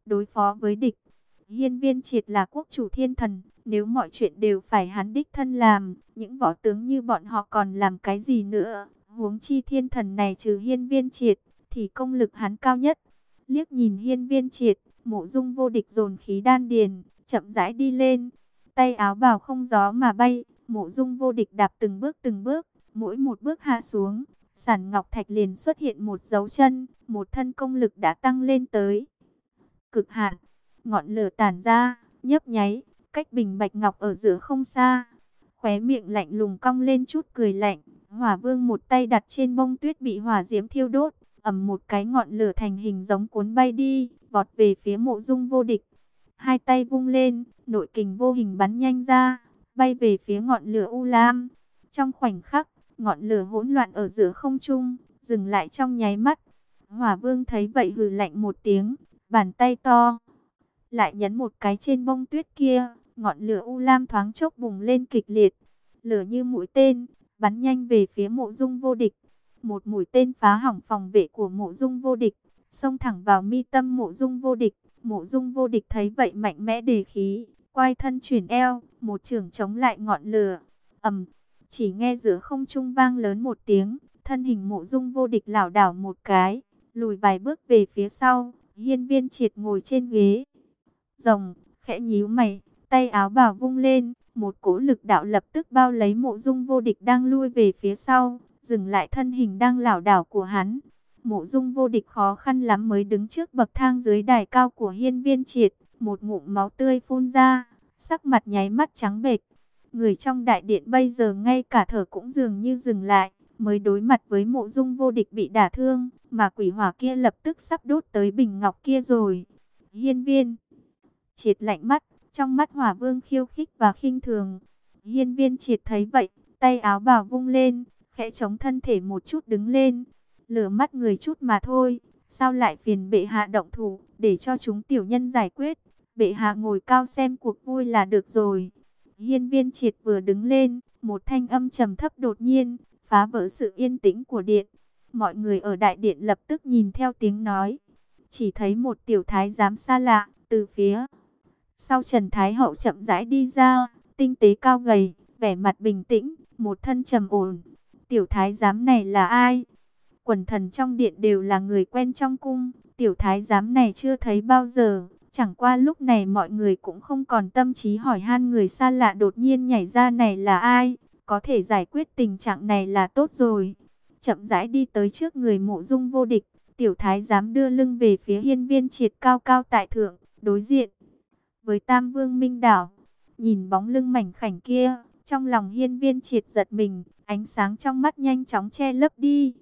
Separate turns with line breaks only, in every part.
đối phó với địch. Hiên Viên Triệt là quốc chủ thiên thần, nếu mọi chuyện đều phải hắn đích thân làm, những võ tướng như bọn họ còn làm cái gì nữa? Huống chi thiên thần này trừ Hiên Viên Triệt, thì công lực hắn cao nhất. Liếc nhìn Hiên Viên Triệt, Mộ Dung Vô Địch dồn khí đan điền, chậm rãi đi lên. Tay áo bào không gió mà bay, Mộ Dung Vô Địch đạp từng bước, mỗi một bước hạ xuống, sàn ngọc thạch liền xuất hiện một dấu chân, một thân công lực đã tăng lên tới cực hạn. Ngọn lửa tản ra, nhấp nháy, cách bình bạch ngọc ở giữa không xa. Khóe miệng lạnh lùng cong lên chút cười lạnh. Hỏa Vương một tay đặt trên bông tuyết bị hỏa diễm thiêu đốt, ầm một cái ngọn lửa thành hình giống cuốn bay đi, vọt về phía Mộ Dung Vô Địch. Hai tay vung lên, nội kình vô hình bắn nhanh ra, bay về phía ngọn lửa u lam. Trong khoảnh khắc, ngọn lửa hỗn loạn ở giữa không trung, dừng lại trong nháy mắt. Hỏa Vương thấy vậy hừ lạnh một tiếng, bàn tay to lại nhấn một cái trên bông tuyết kia, ngọn lửa u lam thoáng chốc bùng lên kịch liệt, lửa như mũi tên, bắn nhanh về phía Mộ Dung Vô Địch. Một mũi tên phá hỏng phòng vệ của Mộ Dung Vô Địch, xông thẳng vào mi tâm Mộ Dung Vô Địch. Mộ Dung Vô Địch thấy vậy mạnh mẽ đề khí, quay thân chuyển eo, một chưởng chống lại ngọn lửa. Ầm, chỉ nghe giữa không trung vang lớn một tiếng, thân hình Mộ Dung Vô Địch lảo đảo một cái, lùi vài bước về phía sau. Hiên Viên Triệt ngồi trên ghế rồng, khẽ nhíu mày, tay áo bào vung lên, một cỗ lực đạo lập tức bao lấy Mộ Dung Vô Địch đang lui về phía sau, dừng lại thân hình đang lảo đảo của hắn. Mộ Dung Vô Địch khó khăn lắm mới đứng trước bậc thang dưới đài cao của Hiên Viên Triệt, một ngụm máu tươi phun ra, sắc mặt nháy mắt trắng bệch. Người trong đại điện bây giờ ngay cả thở cũng dường như dừng lại, mới đối mặt với Mộ Dung Vô Địch bị đả thương, mà quỷ hỏa kia lập tức sắp đốt tới bình ngọc kia rồi. Hiên Viên Triệt lạnh mắt, trong mắt Hỏa Vương khiêu khích và khinh thường. Hiên Viên Triệt thấy vậy, tay áo bào vung lên, khẽ chống thân thể một chút đứng lên. Lửa mắt người chút mà thôi, sao lại phiền bệ hạ động thủ, để cho chúng tiểu nhân giải quyết. Bệ hạ ngồi cao xem cuộc vui là được rồi. Hiên Viên Triệt vừa đứng lên, một thanh âm trầm thấp đột nhiên phá vỡ sự yên tĩnh của điện. Mọi người ở đại điện lập tức nhìn theo tiếng nói, chỉ thấy một tiểu thái giám xa lạ từ phía sau Trần Thái Hậu chậm rãi đi ra, tinh tế cao gầy, vẻ mặt bình tĩnh, một thân trầm ổn. Tiểu thái giám này là ai? Quần thần trong điện đều là người quen trong cung, tiểu thái giám này chưa thấy bao giờ. Chẳng qua lúc này mọi người cũng không còn tâm trí hỏi han người xa lạ đột nhiên nhảy ra này là ai, có thể giải quyết tình trạng này là tốt rồi. Chậm rãi đi tới trước người Mộ Dung Vô Địch, tiểu thái giám đưa lưng về phía Hiên Viên Triệt cao cao tại thượng, đối diện với Tam Vương Minh Đảo. Nhìn bóng lưng mảnh khảnh kia, trong lòng Hiên Viên Triệt giật mình, ánh sáng trong mắt nhanh chóng che lấp đi.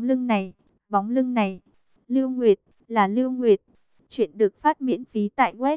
Bóng lưng này, Lưu Nguyệt, là Lưu Nguyệt. Chuyện được phát miễn phí tại web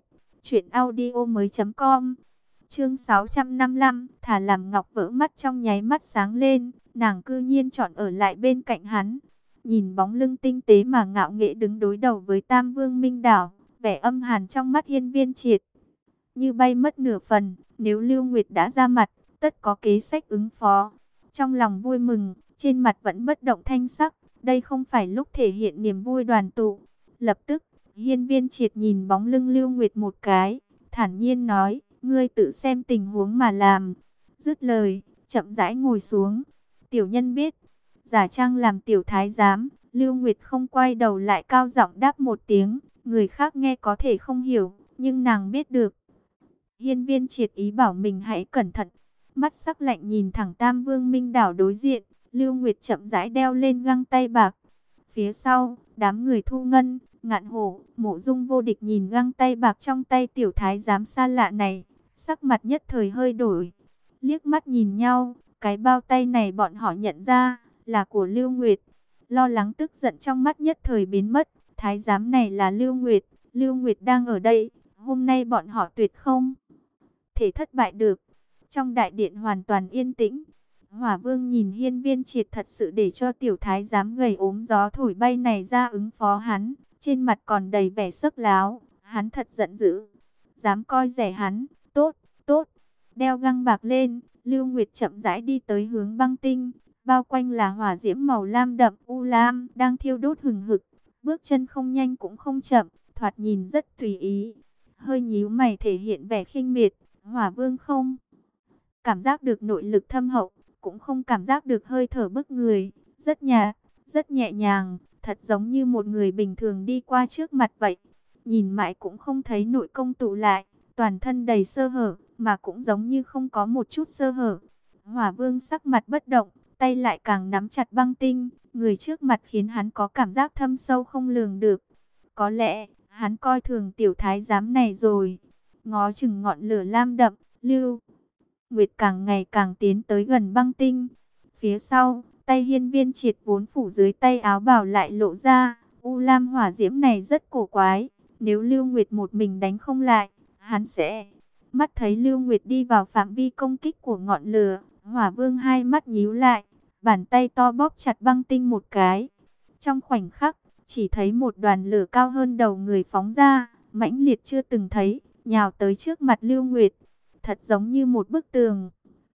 truyệnaudiomoi.com. Chương 655, thả làm ngọc vỡ mắt trong nháy mắt sáng lên, nàng cư nhiên chọn ở lại bên cạnh hắn. Nhìn bóng lưng tinh tế mà ngạo nghễ đứng đối đầu với Tam Vương Minh Đảo, vẻ âm hàn trong mắt Hiên Viên Triệt như bay mất nửa phần. Nếu Lưu Nguyệt đã ra mặt, tất có kế sách ứng phó. Trong lòng vui mừng, trên mặt vẫn bất động thanh sắc. Đây không phải lúc thể hiện niềm vui đoàn tụ. Lập tức, Hiên Viên Triệt nhìn bóng lưng Lưu Nguyệt một cái, thản nhiên nói, ngươi tự xem tình huống mà làm. Dứt lời, chậm rãi ngồi xuống. Tiểu nhân biết. Giả trang làm tiểu thái giám, Lưu Nguyệt không quay đầu lại cao giọng đáp một tiếng. Người khác nghe có thể không hiểu, nhưng nàng biết được. Hiên Viên Triệt ý bảo mình hãy cẩn thận. Mắt sắc lạnh nhìn thẳng Tam Vương Minh Đảo đối diện. Lưu Nguyệt chậm rãi đeo lên găng tay bạc. Phía sau, đám người Thu Ngân, Ngạn Hổ, Mộ Dung Vô Địch nhìn găng tay bạc trong tay tiểu thái giám xa lạ này, sắc mặt nhất thời hơi đổi. Liếc mắt nhìn nhau, cái bao tay này bọn họ nhận ra là của Lưu Nguyệt. Lo lắng tức giận trong mắt nhất thời biến mất. Thái giám này là Lưu Nguyệt, Lưu Nguyệt đang ở đây, hôm nay bọn họ tuyệt không thể thất bại được. Trong đại điện hoàn toàn yên tĩnh. Hỏa Vương nhìn Hiên Viên Triệt thật sự để cho tiểu thái giám gầy ốm gió thổi bay này ra ứng phó hắn, trên mặt còn đầy vẻ sấc láo. Hắn thật giận dữ, dám coi rẻ hắn. Tốt, tốt. Đeo găng bạc lên, Lưu Nguyệt chậm rãi đi tới hướng băng tinh, bao quanh là hỏa diễm màu lam đậm u lam đang thiêu đốt hừng hực. Bước chân không nhanh cũng không chậm, thoạt nhìn rất tùy ý, hơi nhíu mày thể hiện vẻ khinh miệt. Hỏa Vương không cảm giác được nội lực thâm hậu, cũng không cảm giác được hơi thở bức người, rất nhẹ nhàng, thật giống như một người bình thường đi qua trước mặt vậy. Nhìn mãi cũng không thấy nội công tụ lại, toàn thân đầy sơ hở, mà cũng giống như không có một chút sơ hở. Hỏa Vương sắc mặt bất động, tay lại càng nắm chặt băng tinh, người trước mặt khiến hắn có cảm giác thâm sâu không lường được. Có lẽ, hắn coi thường tiểu thái giám này rồi. Ngó chừng ngọn lửa lam đậm, Lưu Nguyệt càng ngày càng tiến tới gần băng tinh. Phía sau, tay Hiên Viên Triệt vốn phủ dưới tay áo bào lại lộ ra. U lam hỏa diễm này rất cổ quái. Nếu Lưu Nguyệt một mình đánh không lại, hắn sẽ... Mắt thấy Lưu Nguyệt đi vào phạm vi công kích của ngọn lửa, Hỏa Vương hai mắt nhíu lại, bàn tay to bóp chặt băng tinh một cái. Trong khoảnh khắc, chỉ thấy một đoàn lửa cao hơn đầu người phóng ra, mãnh liệt chưa từng thấy, nhào tới trước mặt Lưu Nguyệt, thật giống như một bức tường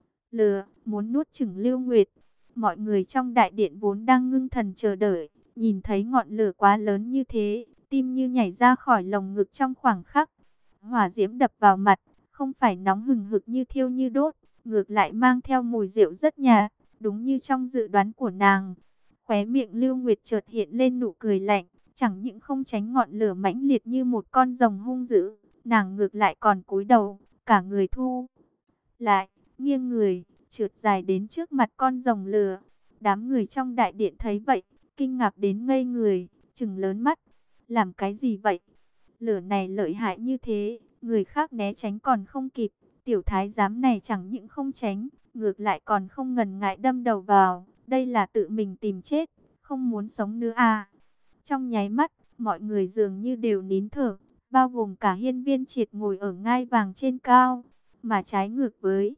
lửa muốn nuốt chửng Lưu Nguyệt. Mọi người trong đại điện vốn đang ngưng thần chờ đợi, nhìn thấy ngọn lửa quá lớn như thế, tim như nhảy ra khỏi lồng ngực trong khoảng khắc. Hỏa diễm đập vào mặt, không phải nóng hừng hực như thiêu như đốt, ngược lại mang theo mùi rượu rất nhạt, đúng như trong dự đoán của nàng. Khóe miệng Lưu Nguyệt chợt hiện lên nụ cười lạnh, chẳng những không tránh ngọn lửa mãnh liệt như một con rồng hung dữ, nàng ngược lại còn cúi đầu, cả người thu lại, nghiêng người, trượt dài đến trước mặt con rồng lửa. Đám người trong đại điện thấy vậy, kinh ngạc đến ngây người, trừng lớn mắt. Làm cái gì vậy? Lửa này lợi hại như thế, người khác né tránh còn không kịp, tiểu thái giám này chẳng những không tránh, ngược lại còn không ngần ngại đâm đầu vào. Đây là tự mình tìm chết, không muốn sống nữa à? Trong nháy mắt, mọi người dường như đều nín thở, bao gồm cả Hiên Viên Triệt ngồi ở ngai vàng trên cao. Mà trái ngược với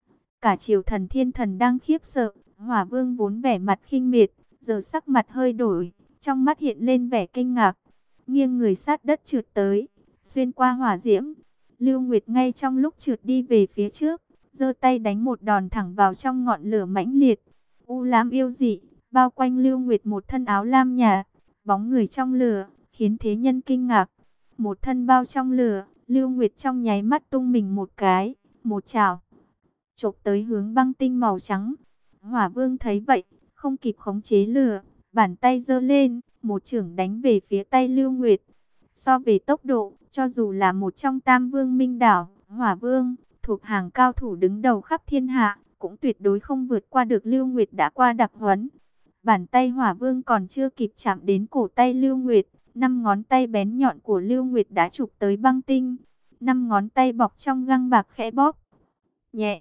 cả triều thần thiên thần đang khiếp sợ, Hỏa Vương vốn vẻ mặt khinh miệt, giờ sắc mặt hơi đổi, trong mắt hiện lên vẻ kinh ngạc, nghiêng người sát đất trượt tới, xuyên qua hỏa diễm. Lưu Nguyệt ngay trong lúc trượt đi về phía trước, giơ tay đánh một đòn thẳng vào trong ngọn lửa mãnh liệt. U lam yêu dị, bao quanh Lưu Nguyệt một thân áo lam nhạt, bóng người trong lửa, khiến thế nhân kinh ngạc. Một thân bao trong lửa, Lưu Nguyệt trong nháy mắt tung mình một cái, một chảo chộp tới hướng băng tinh màu trắng. Hỏa Vương thấy vậy, không kịp khống chế lửa, bàn tay giơ lên, một chưởng đánh về phía tay Lưu Nguyệt. So về tốc độ, cho dù là một trong tam vương minh đảo, Hỏa Vương thuộc hàng cao thủ đứng đầu khắp thiên hạ, cũng tuyệt đối không vượt qua được Lưu Nguyệt đã qua đặc huấn. Bàn tay Hỏa Vương còn chưa kịp chạm đến cổ tay Lưu Nguyệt, 5 ngón tay bén nhọn của Lưu Nguyệt đã chụp tới băng tinh. 5 ngón tay bọc trong găng bạc khẽ bóp nhẹ,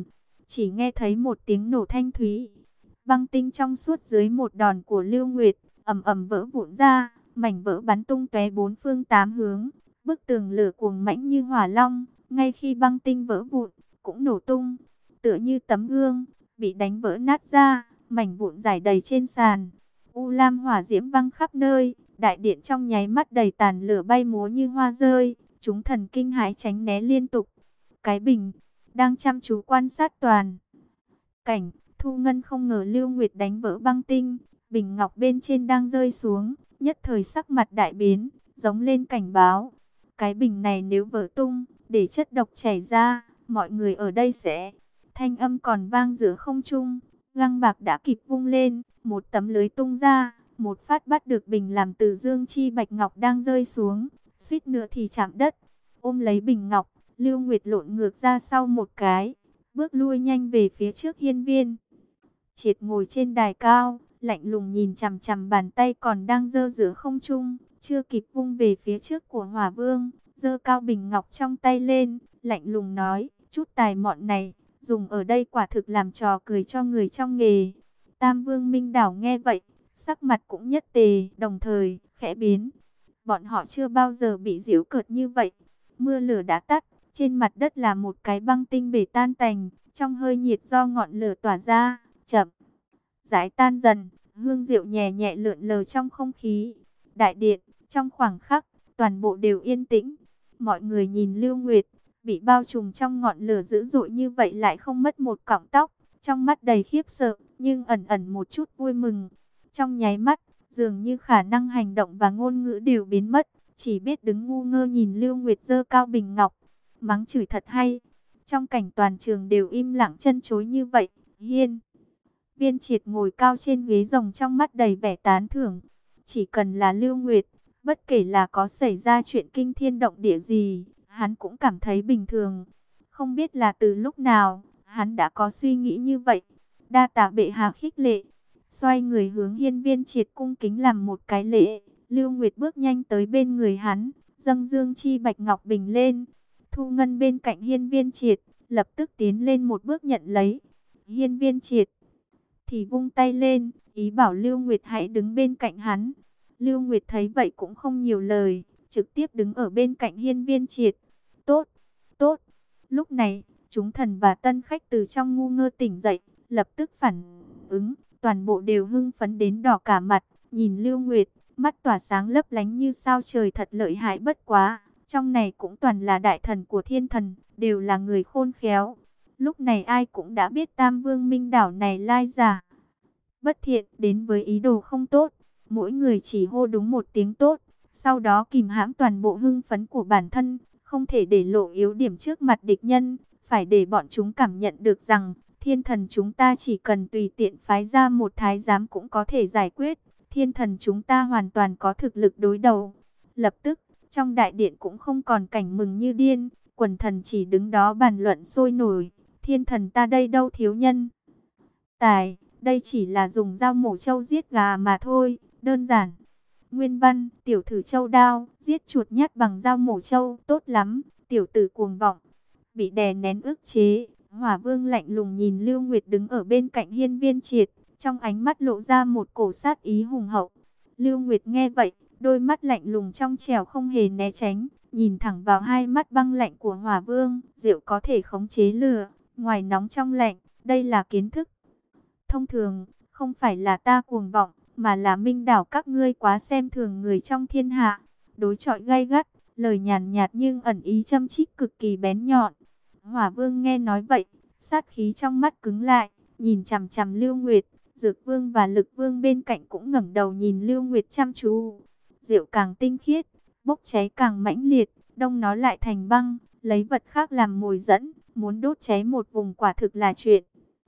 chỉ nghe thấy một tiếng nổ thanh thúy. Băng tinh trong suốt dưới một đòn của Lưu Nguyệt, vỡ vụn ra, mảnh vỡ bắn tung tóe bốn phương tám hướng. Bức tường lửa cuồng mãnh như hỏa long, ngay khi băng tinh vỡ vụn, cũng nổ tung, tựa như tấm gương, bị đánh vỡ nát ra, mảnh vụn rải đầy trên sàn. U lam hỏa diễm văng khắp nơi, đại điện trong nháy mắt đầy tàn lửa bay múa như hoa rơi, chúng thần kinh hãi tránh né liên tục. Cái bình đang chăm chú quan sát toàn cảnh, Thu Ngân không ngờ Lưu Nguyệt đánh vỡ băng tinh, bình ngọc bên trên đang rơi xuống, nhất thời sắc mặt đại biến, giống lên cảnh báo. Cái bình này nếu vỡ tung, để chất độc chảy ra, mọi người ở đây sẽ... Thanh âm còn vang giữa không trung, găng bạc đã kịp vung lên, một tấm lưới tung ra, một phát bắt được bình làm từ dương chi bạch ngọc đang rơi xuống, suýt nữa thì chạm đất. Ôm lấy bình ngọc, Lưu Nguyệt lộn ngược ra sau một cái, bước lui nhanh về phía trước Hiên Viên Triệt ngồi trên đài cao, lạnh lùng nhìn chằm chằm bàn tay còn đang giơ giữa không trung, chưa kịp vung về phía trước của Hỏa Vương, giơ cao bình ngọc trong tay lên, lạnh lùng nói, chút tài mọn này, dùng ở đây quả thực làm trò cười cho người trong nghề. Tam Vương Minh Đảo nghe vậy, sắc mặt cũng nhất tề, đồng thời, khẽ biến. Bọn họ chưa bao giờ bị giễu cợt như vậy. Mưa lửa đã tắt, trên mặt đất là một cái băng tinh bể tan tành, trong hơi nhiệt do ngọn lửa tỏa ra, chậm rãi tan dần, hương rượu nhẹ nhẹ lượn lờ trong không khí. Đại điện, trong khoảng khắc, toàn bộ đều yên tĩnh. Mọi người nhìn Lưu Nguyệt, bị bao trùm trong ngọn lửa dữ dội như vậy lại không mất một cọng tóc, trong mắt đầy khiếp sợ, nhưng ẩn ẩn một chút vui mừng. Trong nháy mắt, dường như khả năng hành động và ngôn ngữ đều biến mất, chỉ biết đứng ngu ngơ nhìn Lưu Nguyệt giơ cao bình ngọc, mắng chửi thật hay. Trong cảnh toàn trường đều im lặng chân chối như vậy, Hiên Viên Triệt ngồi cao trên ghế rồng, trong mắt đầy vẻ tán thưởng. Chỉ cần là Lưu Nguyệt, bất kể là có xảy ra chuyện kinh thiên động địa gì, hắn cũng cảm thấy bình thường. Không biết là từ lúc nào, hắn đã có suy nghĩ như vậy. Đa tạ bệ hạ khích lệ. Xoay người hướng Hiên Viên Triệt cung kính làm một cái lễ. Lưu Nguyệt bước nhanh tới bên người hắn, dâng dương chi bạch ngọc bình lên. Thu Ngân bên cạnh Hiên Viên Triệt, lập tức tiến lên một bước nhận lấy. Hiên Viên Triệt thì vung tay lên, ý bảo Lưu Nguyệt hãy đứng bên cạnh hắn. Lưu Nguyệt thấy vậy cũng không nhiều lời, trực tiếp đứng ở bên cạnh Hiên Viên Triệt. Tốt, tốt. Lúc này, chúng thần và tân khách từ trong ngu ngơ tỉnh dậy, lập tức phản ứng, toàn bộ đều hưng phấn đến đỏ cả mặt, nhìn Lưu Nguyệt, mắt tỏa sáng lấp lánh như sao trời, thật lợi hại bất quá. Trong này cũng toàn là đại thần của thiên thần, đều là người khôn khéo. Lúc này ai cũng đã biết Tam Vương Minh Đảo này lai giả bất thiện, đến với ý đồ không tốt. Mỗi người chỉ hô đúng một tiếng tốt, sau đó kìm hãm toàn bộ hưng phấn của bản thân, không thể để lộ yếu điểm trước mặt địch nhân, phải để bọn chúng cảm nhận được rằng thiên thần chúng ta chỉ cần tùy tiện phái ra một thái giám cũng có thể giải quyết. Thiên thần chúng ta hoàn toàn có thực lực đối đầu. Lập tức, trong đại điện cũng không còn cảnh mừng như điên, quần thần chỉ đứng đó bàn luận sôi nổi. Thiên thần ta đây đâu thiếu nhân tài, đây chỉ là dùng dao mổ trâu giết gà mà thôi, đơn giản. Nguyên văn, tiểu thử trâu đao, giết chuột nhắt bằng dao mổ trâu, tốt lắm, tiểu tử cuồng vọng. Bị đè nén ức chế, Hỏa Vương lạnh lùng nhìn Lưu Nguyệt đứng ở bên cạnh Hiên Viên Triệt, trong ánh mắt lộ ra một cổ sát ý hùng hậu. Lưu Nguyệt nghe vậy, đôi mắt lạnh lùng trong trẻo không hề né tránh, nhìn thẳng vào hai mắt băng lạnh của Hỏa Vương. Rượu có thể khống chế lửa, ngoài nóng trong lạnh, đây là kiến thức thông thường, không phải là ta cuồng vọng, mà là Minh Đảo các ngươi quá xem thường người trong thiên hạ. Đối chọi gay gắt, lời nhàn nhạt nhưng ẩn ý châm chích cực kỳ bén nhọn. Hỏa Vương nghe nói vậy, sát khí trong mắt cứng lại, nhìn chằm chằm Lưu Nguyệt. Dược Vương và Lực Vương bên cạnh cũng ngẩng đầu nhìn Lưu Nguyệt chăm chú. Rượu càng tinh khiết, bốc cháy càng mãnh liệt, đông nó lại thành băng, lấy vật khác làm mồi dẫn, muốn đốt cháy một vùng quả thực là chuyện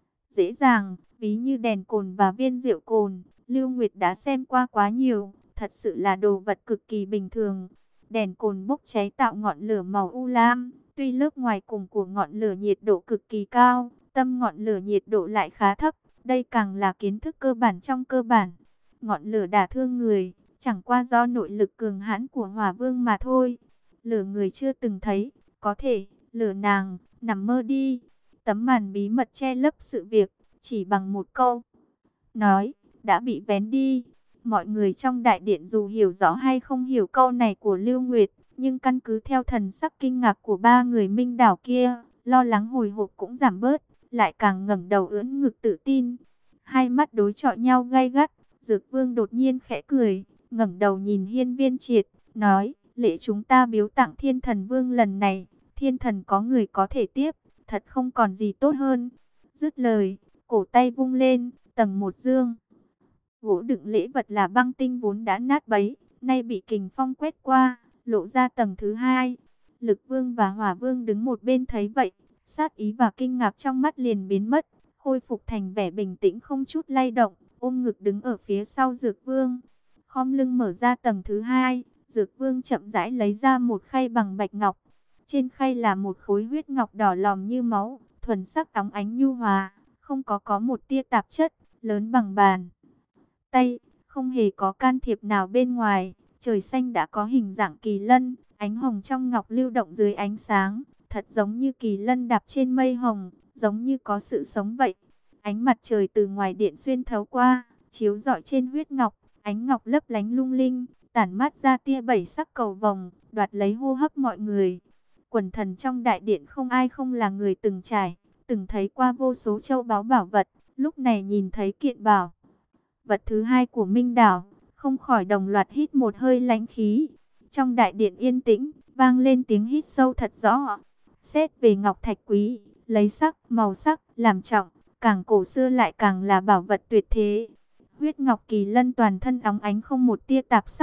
dễ dàng. Ví như đèn cồn và viên rượu cồn, Lưu Nguyệt đã xem qua quá nhiều, thật sự là đồ vật cực kỳ bình thường. Đèn cồn bốc cháy tạo ngọn lửa màu u lam, tuy lớp ngoài cùng của ngọn lửa nhiệt độ cực kỳ cao, tâm ngọn lửa nhiệt độ lại khá thấp, đây càng là kiến thức cơ bản trong cơ bản. Ngọn lửa đả thương người, chẳng qua do nội lực cường hãn của Hỏa Vương mà thôi. Lửa người chưa từng thấy, có thể, lửa nàng, nằm mơ đi. Tấm màn bí mật che lấp sự việc, chỉ bằng một câu nói, đã bị vén đi. Mọi người trong đại điện dù hiểu rõ hay không hiểu câu này của Lưu Nguyệt, nhưng căn cứ theo thần sắc kinh ngạc của ba người Minh Đảo kia, lo lắng hồi hộp cũng giảm bớt, lại càng ngẩng đầu ưỡn ngực tự tin. Hai mắt đối chọi nhau gay gắt, Dược Vương đột nhiên khẽ cười, ngẩng đầu nhìn Hiên Viên Triệt, nói, lễ chúng ta biếu tặng Thiên Thần Vương lần này, thiên thần có người có thể tiếp, thật không còn gì tốt hơn. Dứt lời, cổ tay vung lên, tầng một dương gỗ đựng lễ vật là băng tinh vốn đã nát bấy, nay bị kình phong quét qua, lộ ra tầng thứ hai. Lực Vương và Hỏa Vương đứng một bên thấy vậy, sát ý và kinh ngạc trong mắt liền biến mất, khôi phục thành vẻ bình tĩnh không chút lay động, ôm ngực đứng ở phía sau Dược Vương. Khom lưng mở ra tầng thứ hai, Dược Vương chậm rãi lấy ra một khay bằng bạch ngọc. Trên khay là một khối huyết ngọc đỏ lòm như máu, thuần sắc óng ánh nhu hòa, không có một tia tạp chất, lớn bằng bàn tay, không hề có can thiệp nào bên ngoài. Trời xanh đã có hình dạng kỳ lân, ánh hồng trong ngọc lưu động dưới ánh sáng, thật giống như kỳ lân đạp trên mây hồng, giống như có sự sống vậy. Ánh mặt trời từ ngoài điện xuyên thấu qua, chiếu rọi trên huyết ngọc, ánh ngọc lấp lánh lung linh, tản mát ra tia bảy sắc cầu vồng, đoạt lấy hô hấp mọi người. Quần thần trong đại điện không ai không là người từng trải, từng thấy qua vô số châu báu bảo vật, lúc này nhìn thấy kiện bảo vật thứ hai của Minh Đảo, không khỏi đồng loạt hít một hơi lãnh khí. Trong đại điện yên tĩnh, vang lên tiếng hít sâu thật rõ. Xét về ngọc thạch quý, lấy sắc, màu sắc, làm trọng, càng cổ xưa lại càng là bảo vật tuyệt thế. Huyết ngọc kỳ lân toàn thân óng ánh không một tia tạp sắc,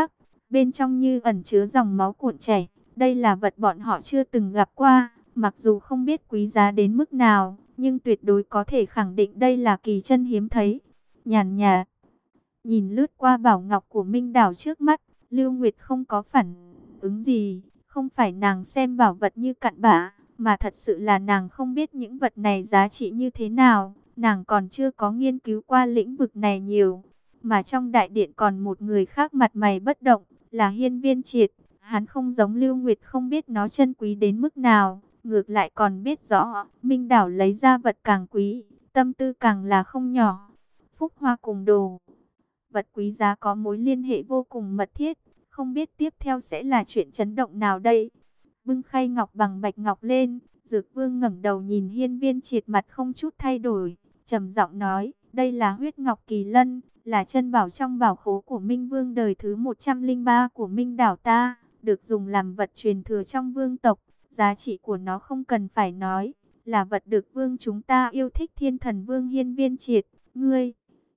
bên trong như ẩn chứa dòng máu cuộn chảy. Đây là vật bọn họ chưa từng gặp qua, mặc dù không biết quý giá đến mức nào, nhưng tuyệt đối có thể khẳng định đây là kỳ chân hiếm thấy. Nhàn nhạt, nhìn lướt qua bảo ngọc của Minh Đảo trước mắt, Lưu Nguyệt không có phản ứng gì, không phải nàng xem bảo vật như cặn bã, mà thật sự là nàng không biết những vật này giá trị như thế nào, nàng còn chưa có nghiên cứu qua lĩnh vực này nhiều. Mà trong đại điện còn một người khác mặt mày bất động, là Hiên Viên Triệt. Hắn không giống Lưu Nguyệt không biết nó chân quý đến mức nào, ngược lại còn biết rõ, Minh Đảo lấy ra vật càng quý, tâm tư càng là không nhỏ. Phúc hoa cùng đồ vật quý giá có mối liên hệ vô cùng mật thiết, không biết tiếp theo sẽ là chuyện chấn động nào đây. Bưng khay ngọc bằng bạch ngọc lên, Dược Vương ngẩng đầu nhìn Hiên Viên Triệt, mặt không chút thay đổi, trầm giọng nói, đây là huyết ngọc kỳ lân, là chân bảo trong bảo khố của Minh Vương đời thứ 103 của Minh Đảo ta, được dùng làm vật truyền thừa trong vương tộc. Giá trị của nó không cần phải nói, là vật được vương chúng ta yêu thích. Thiên Thần Vương Hiên Viên Triệt, ngươi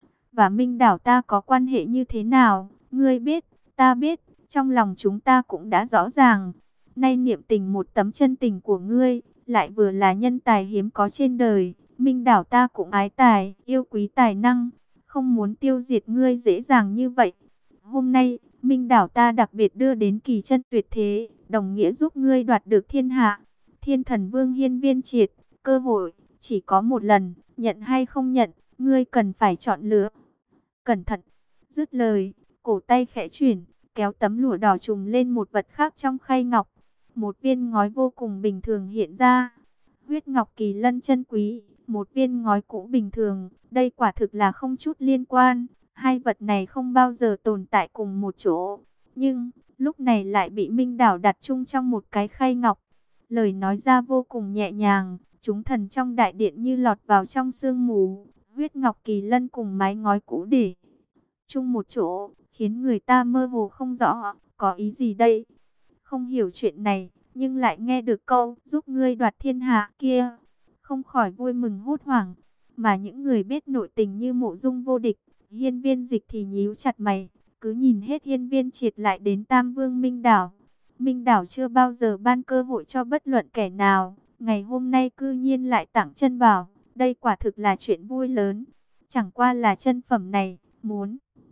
và Minh Đảo ta có quan hệ như thế nào? Ngươi biết, ta biết, trong lòng chúng ta cũng đã rõ ràng. Nay niệm tình một tấm chân tình của ngươi, lại vừa là nhân tài hiếm có trên đời. Minh Đảo ta cũng ái tài, yêu quý tài năng, không muốn tiêu diệt ngươi dễ dàng như vậy. Hôm nay, Minh Đảo ta đặc biệt đưa đến kỳ chân tuyệt thế, đồng nghĩa giúp ngươi đoạt được thiên hạ. Thiên Thần Vương Hiên Viên Triệt, cơ hội chỉ có một lần, nhận hay không nhận, ngươi cần phải chọn lựa. Cẩn thận. Dứt lời, cổ tay khẽ chuyển, kéo tấm lụa đỏ trùm lên một vật khác trong khay ngọc. Một viên ngói vô cùng bình thường hiện ra. Huyết ngọc kỳ lân chân quý, một viên ngói cũ bình thường, đây quả thực là không chút liên quan. Hai vật này không bao giờ tồn tại cùng một chỗ, nhưng lúc này lại bị Minh Đảo đặt chung trong một cái khay ngọc. Lời nói ra vô cùng nhẹ nhàng, chúng thần trong đại điện như lọt vào trong sương mù. Huyết ngọc kỳ lân cùng mái ngói cũ để chung một chỗ, khiến người ta mơ hồ không rõ, có ý gì đây? Không hiểu chuyện này, nhưng lại nghe được câu giúp ngươi đoạt thiên hạ kia, không khỏi vui mừng hốt hoảng. Mà những người biết nội tình như Mộ Dung Vô Địch, Hiên Viên Dịch thì nhíu chặt mày, cứ nhìn hết Hiên Viên Triệt lại đến Tam Vương Minh Đảo. Minh Đảo chưa bao giờ ban cơ hội cho bất luận kẻ nào, ngày hôm nay cư nhiên lại tặng chân bảo, đây quả thực là chuyện vui lớn. Chẳng qua là chân phẩm này, muốn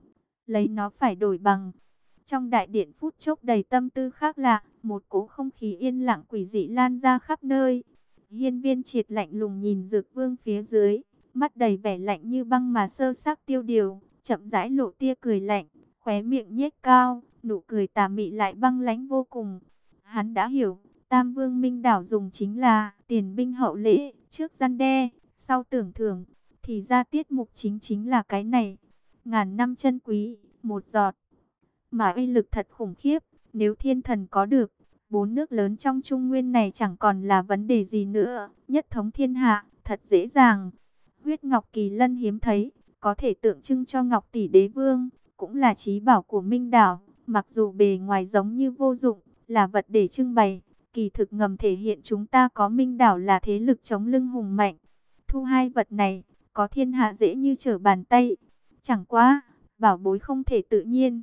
lấy nó phải đổi bằng. Trong đại điện phút chốc đầy tâm tư khác lạ, một cỗ không khí yên lặng quỷ dị lan ra khắp nơi. Hiên Viên Triệt lạnh lùng nhìn Dược Vương phía dưới, mắt đầy vẻ lạnh như băng mà sơ xác tiêu điều, chậm rãi lộ tia cười lạnh, khóe miệng nhếch cao, nụ cười tà mị lại băng lãnh vô cùng. Hắn đã hiểu, Tam Vương Minh Đảo dùng chính là tiền binh hậu lễ, trước răn đe, sau tưởng thưởng, thì ra tiết mục chính là cái này. Ngàn năm chân quý, một giọt, mà uy lực thật khủng khiếp. Nếu thiên thần có được, 4 nước lớn trong Trung Nguyên này chẳng còn là vấn đề gì nữa, nhất thống thiên hạ, thật dễ dàng. Huyết ngọc kỳ lân hiếm thấy, có thể tượng trưng cho Ngọc Tỷ Đế Vương, cũng là chí bảo của Minh Đảo. Mặc dù bề ngoài giống như vô dụng, là vật để trưng bày, kỳ thực ngầm thể hiện chúng ta có Minh Đảo là thế lực chống lưng hùng mạnh. Thu hai vật này, có thiên hạ dễ như trở bàn tay. Chẳng quá, bảo bối không thể tự nhiên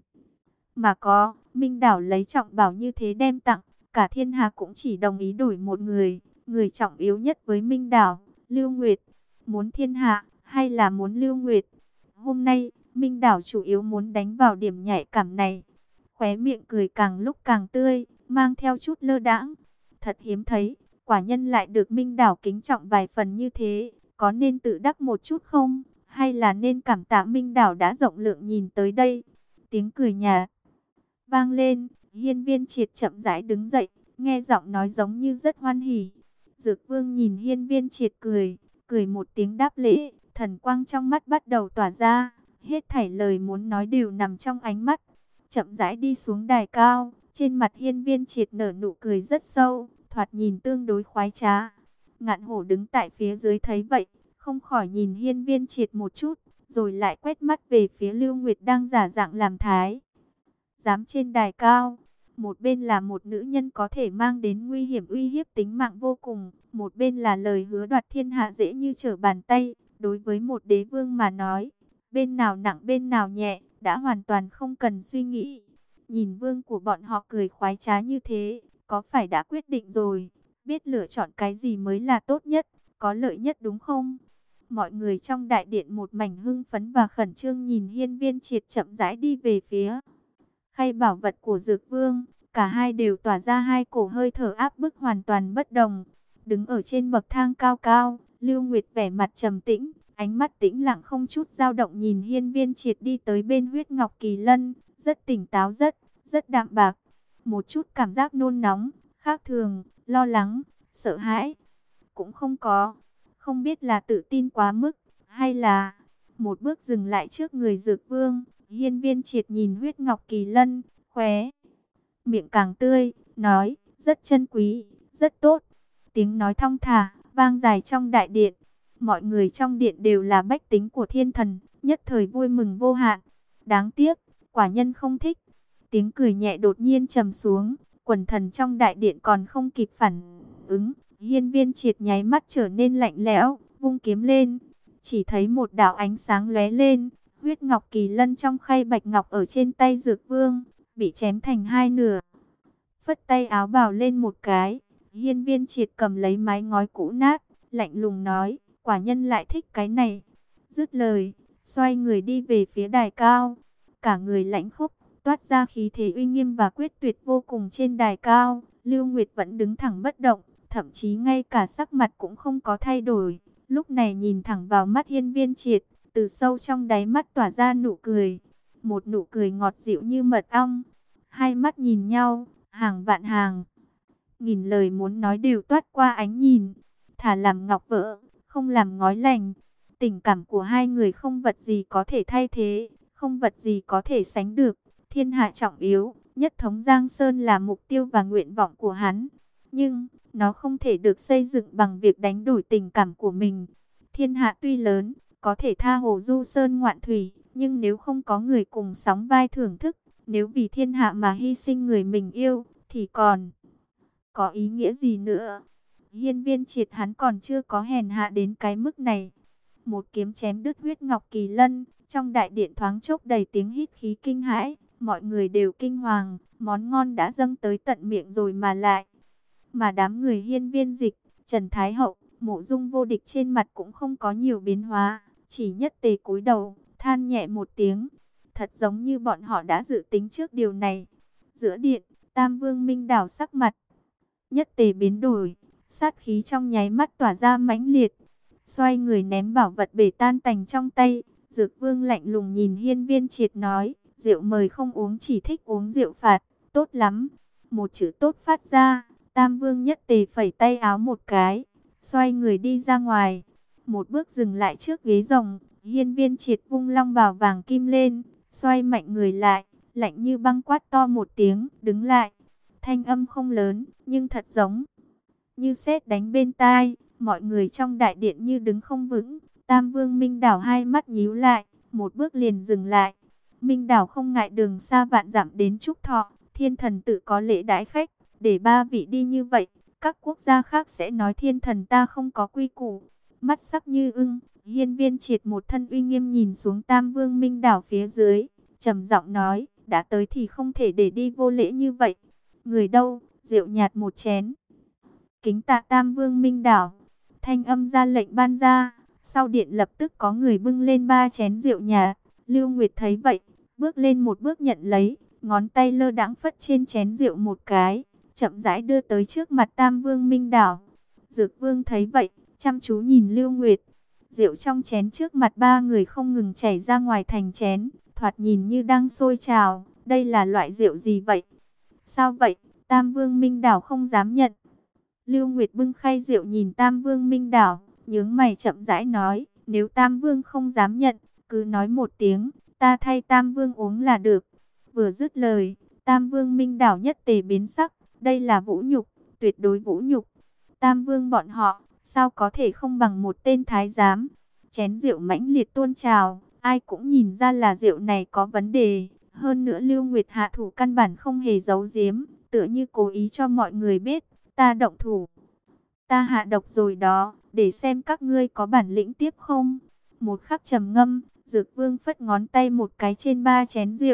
mà có. Minh Đảo lấy trọng bảo như thế đem tặng, cả thiên hạ cũng chỉ đồng ý đổi một người. Người trọng yếu nhất với Minh Đảo, Lưu Nguyệt. Muốn thiên hạ, hay là muốn Lưu Nguyệt? Hôm nay, Minh Đảo chủ yếu muốn đánh vào điểm nhạy cảm này. Khóe miệng cười càng lúc càng tươi, mang theo chút lơ đãng. Thật hiếm thấy, quả nhân lại được Minh Đảo kính trọng vài phần như thế. Có nên tự đắc một chút không? Hay là nên cảm tạ Minh Đảo đã rộng lượng nhìn tới đây? Tiếng cười nhà vang lên, Hiên Viên Triệt chậm rãi đứng dậy, nghe giọng nói giống như rất hoan hỉ. Dược Vương nhìn Hiên Viên Triệt cười, cười một tiếng đáp lễ, thần quang trong mắt bắt đầu tỏa ra, hết thảy lời muốn nói đều nằm trong ánh mắt. Chậm rãi đi xuống đài cao, trên mặt Hiên Viên Triệt nở nụ cười rất sâu, thoạt nhìn tương đối khoái trá. Ngạn Hổ đứng tại phía dưới thấy vậy, không khỏi nhìn Hiên Viên Triệt một chút, rồi lại quét mắt về phía Lưu Nguyệt đang giả dạng làm thái giám trên đài cao. Một bên là một nữ nhân có thể mang đến nguy hiểm uy hiếp tính mạng vô cùng, một bên là lời hứa đoạt thiên hạ dễ như trở bàn tay. Đối với một đế vương mà nói, bên nào nặng bên nào nhẹ, đã hoàn toàn không cần suy nghĩ. nhìn vương của bọn họ cười khoái trá như thế, có phải đã quyết định rồi, biết lựa chọn cái gì mới là tốt nhất, có lợi nhất đúng không? Mọi người trong đại điện một mảnh hưng phấn và khẩn trương nhìn Hiên Viên Triệt chậm rãi đi về phía khay bảo vật của Dược Vương. Cả hai đều tỏa ra hai cổ hơi thở áp bức hoàn toàn bất đồng. Đứng ở trên bậc thang cao cao, Lưu Nguyệt vẻ mặt trầm tĩnh, ánh mắt tĩnh lặng không chút dao động nhìn Hiên Viên Triệt đi tới bên huyết ngọc kỳ lân, rất tỉnh táo, rất đạm bạc. Một chút cảm giác nôn nóng, khác thường, lo lắng, sợ hãi cũng không có. Không biết là tự tin quá mức, hay là một bước dừng lại trước người Dược Vương. Hiên Viên Triệt nhìn huyết ngọc kỳ lân, khóe miệng càng tươi, nói, rất chân quý, rất tốt. Tiếng nói thong thả, vang dài trong đại điện. Mọi người trong điện đều là bách tính của thiên thần, nhất thời vui mừng vô hạn. Đáng tiếc, quả nhân không thích. Tiếng cười nhẹ đột nhiên trầm xuống, quần thần trong đại điện còn không kịp phản ứng. Hiên Viên Triệt nháy mắt trở nên lạnh lẽo, vung kiếm lên. Chỉ thấy một đạo ánh sáng lóe lên, huyết ngọc kỳ lân trong khay bạch ngọc ở trên tay Dược Vương bị chém thành hai nửa. Phất tay áo bào lên một cái, Hiên Viên Triệt cầm lấy mái ngói cũ nát, lạnh lùng nói, quả nhân lại thích cái này. Dứt lời, xoay người đi về phía đài cao, cả người lãnh khốc, toát ra khí thế uy nghiêm và quyết tuyệt vô cùng. Trên đài cao, Lưu Nguyệt vẫn đứng thẳng bất động, thậm chí ngay cả sắc mặt cũng không có thay đổi. Lúc này nhìn thẳng vào mắt Hiên Viên Triệt, từ sâu trong đáy mắt tỏa ra nụ cười, một nụ cười ngọt dịu như mật ong. Hai mắt nhìn nhau, hàng vạn hàng nghìn lời muốn nói đều toát qua ánh nhìn. Thà làm ngọc vỡ, không làm ngói lành. Tình cảm của hai người không vật gì có thể thay thế, không vật gì có thể sánh được. Thiên hạ trọng yếu, nhất thống Giang Sơn là mục tiêu và nguyện vọng của hắn. Nhưng, nó không thể được xây dựng bằng việc đánh đổi tình cảm của mình. Thiên hạ tuy lớn, có thể tha hồ du sơn ngoạn thủy, nhưng nếu không có người cùng sóng vai thưởng thức, nếu vì thiên hạ mà hy sinh người mình yêu, thì còn có ý nghĩa gì nữa? Hiên Viên Triệt hắn còn chưa có hèn hạ đến cái mức này. Một kiếm chém đứt huyết ngọc kỳ lân, trong đại điện thoáng chốc đầy tiếng hít khí kinh hãi, mọi người đều kinh hoàng, món ngon đã dâng tới tận miệng rồi mà đám người Hiên Viên Dịch, Trần Thái Hậu, Mộ Dung Vô Địch trên mặt cũng không có nhiều biến hóa, chỉ nhất tề cúi đầu, than nhẹ một tiếng. Thật giống như bọn họ đã dự tính trước điều này. Giữa điện, Tam Vương Minh Đảo sắc mặt nhất tề biến đổi, sát khí trong nháy mắt tỏa ra mãnh liệt, xoay người ném bảo vật bể tan tành trong tay. Dược Vương lạnh lùng nhìn Hiên Viên Triệt nói, rượu mời không uống, chỉ thích uống rượu phạt. Tốt lắm. Một chữ tốt phát ra, Tam Vương nhất tề phẩy tay áo một cái, xoay người đi ra ngoài. Một bước dừng lại trước ghế rồng, Hiên Viên Triệt vung long bào vàng kim lên, xoay mạnh người lại, lạnh như băng quát to một tiếng, đứng lại. Thanh âm không lớn, nhưng thật giống như sét đánh bên tai, mọi người trong đại điện như đứng không vững. Tam Vương Minh Đảo hai mắt nhíu lại, một bước liền dừng lại. Minh Đảo không ngại đường xa vạn dặm đến chúc thọ, thiên thần tự có lễ đãi khách, để ba vị đi như vậy, các quốc gia khác sẽ nói thiên thần ta không có quy củ. Mắt sắc như ưng, Hiên Viên Triệt một thân uy nghiêm nhìn xuống Tam Vương Minh Đảo phía dưới, trầm giọng nói, đã tới thì không thể để đi vô lễ như vậy. Người đâu, rượu nhạt một chén. Kính tạ Tam Vương Minh Đảo. Thanh âm ra lệnh ban ra, sau điện lập tức có người bưng lên 3 chén rượu nhạt. Lưu Nguyệt thấy vậy, bước lên một bước nhận lấy, ngón tay lơ đãng phất trên chén rượu một cái, chậm rãi đưa tới trước mặt Tam Vương Minh Đảo. Dược Vương thấy vậy, chăm chú nhìn Lưu Nguyệt. Rượu trong chén trước mặt ba người không ngừng chảy ra ngoài thành chén, thoạt nhìn như đang sôi trào. Đây là loại rượu gì vậy? Sao vậy? Tam Vương Minh Đảo không dám nhận. Lưu Nguyệt bưng khay rượu nhìn Tam Vương Minh Đảo, nhướng mày chậm rãi nói, nếu Tam Vương không dám nhận, cứ nói một tiếng, ta thay Tam Vương uống là được. Vừa dứt lời, Tam Vương Minh Đảo nhất tề biến sắc, đây là vũ nhục, tuyệt đối vũ nhục. Tam Vương bọn họ, sao có thể không bằng một tên thái giám? Chén rượu mãnh liệt tuôn trào, ai cũng nhìn ra là rượu này có vấn đề. Hơn nữa Lưu Nguyệt hạ thủ căn bản không hề giấu giếm, tựa như cố ý cho mọi người biết, ta động thủ. Ta hạ độc rồi đó, để xem các ngươi có bản lĩnh tiếp không. Một khắc trầm ngâm, Dược Vương phất ngón tay một cái trên 3 chén rượu,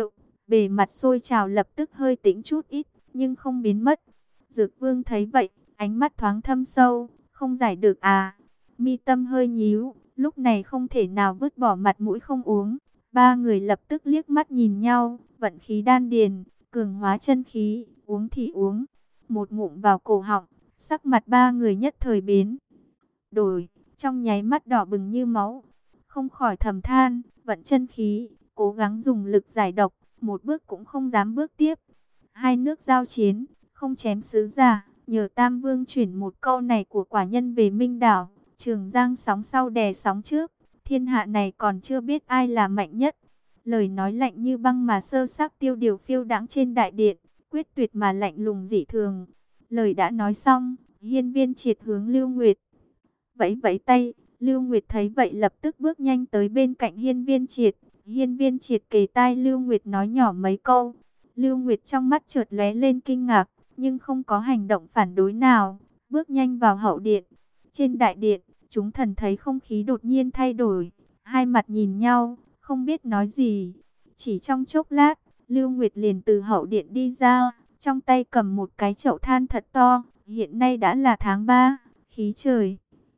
Bề mặt sôi trào lập tức hơi tĩnh chút ít, nhưng không biến mất. Dược Vương thấy vậy, ánh mắt thoáng thâm sâu, không giải được à. Mi tâm hơi nhíu, lúc này không thể nào vứt bỏ mặt mũi không uống. Ba người lập tức liếc mắt nhìn nhau, vận khí đan điền, cường hóa chân khí, uống thì uống. Một ngụm vào cổ họng, sắc mặt ba người nhất thời biến đổi, trong nháy mắt đỏ bừng như máu. Không khỏi thầm than, vận chân khí, cố gắng dùng lực giải độc, một bước cũng không dám bước tiếp. Hai nước giao chiến, không chém sứ giả, nhờ Tam Vương chuyển một câu này của quả nhân về Minh Đảo, Trường Giang sóng sau đè sóng trước, thiên hạ này còn chưa biết ai là mạnh nhất. Lời nói lạnh như băng mà sơ xác tiêu điều phiêu đãng trên đại điện, quyết tuyệt mà lạnh lùng dị thường. Lời đã nói xong, Hiên Viên Triệt hướng Lưu Nguyệt vẫy vẫy tay. Lưu Nguyệt thấy vậy lập tức bước nhanh tới bên cạnh Hiên Viên Triệt. Hiên Viên Triệt kề tai Lưu Nguyệt nói nhỏ mấy câu. Lưu Nguyệt trong mắt chợt lóe lên kinh ngạc, nhưng không có hành động phản đối nào, bước nhanh vào hậu điện. Trên đại điện, chúng thần thấy không khí đột nhiên thay đổi, hai mặt nhìn nhau, không biết nói gì. Chỉ trong chốc lát, Lưu Nguyệt liền từ hậu điện đi ra, trong tay cầm một cái chậu than thật to. Hiện nay đã là tháng 3, khí trời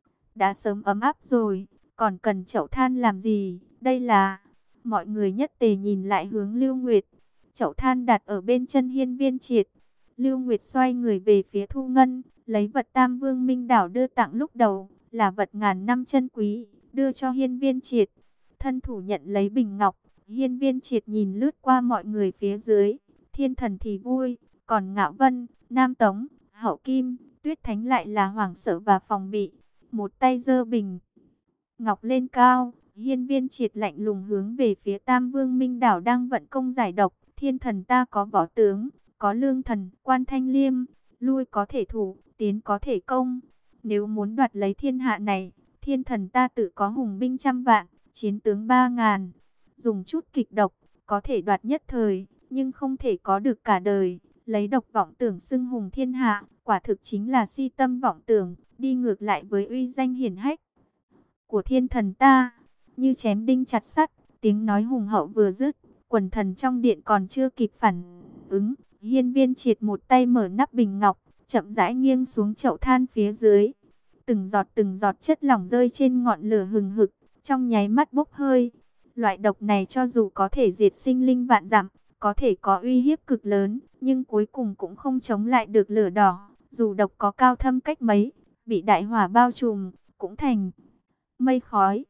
đã sớm ấm áp rồi, còn cần chậu than làm gì? Đây là... Mọi người nhất tề nhìn lại hướng Lưu Nguyệt. Chậu than đặt ở bên chân Hiên Viên Triệt. Lưu Nguyệt xoay người về phía Thu Ngân, lấy vật Tam Vương Minh Đảo đưa tặng lúc đầu, là vật ngàn năm chân quý, đưa cho Hiên Viên Triệt. Thân thủ nhận lấy bình ngọc, Hiên Viên Triệt nhìn lướt qua mọi người phía dưới. Thiên Thần thì vui, còn Ngạo Vân, Nam Tống, Hậu Kim, Tuyết Thánh lại là hoảng sợ và phòng bị. Một tay giơ bình ngọc lên cao, Hiên Viên Triệt lạnh lùng hướng về phía Tam Vương Minh Đảo đang vận công giải độc. Thiên Thần ta có võ tướng, có lương thần, Quan Thanh Liêm, lui có thể thủ, tiến có thể công. Nếu muốn đoạt lấy thiên hạ này, Thiên Thần ta tự có hùng binh 100 vạn, chiến tướng 3000. Dùng chút kịch độc, có thể đoạt nhất thời, nhưng không thể có được cả đời. Lấy độc vọng tưởng xưng hùng thiên hạ, quả thực chính là si tâm vọng tưởng, đi ngược lại với uy danh hiển hách của Thiên Thần ta. Như chém đinh chặt sắt, tiếng nói hùng hậu vừa dứt, quần thần trong điện còn chưa kịp phản ứng. Hiên Viên Triệt một tay mở nắp bình ngọc, chậm rãi nghiêng xuống chậu than phía dưới. Từng giọt chất lỏng rơi trên ngọn lửa hừng hực, trong nháy mắt bốc hơi. Loại độc này cho dù có thể diệt sinh linh vạn dặm, có thể có uy hiếp cực lớn, nhưng cuối cùng cũng không chống lại được lửa đỏ. Dù độc có cao thâm cách mấy, bị đại hỏa bao trùm, cũng thành mây khói.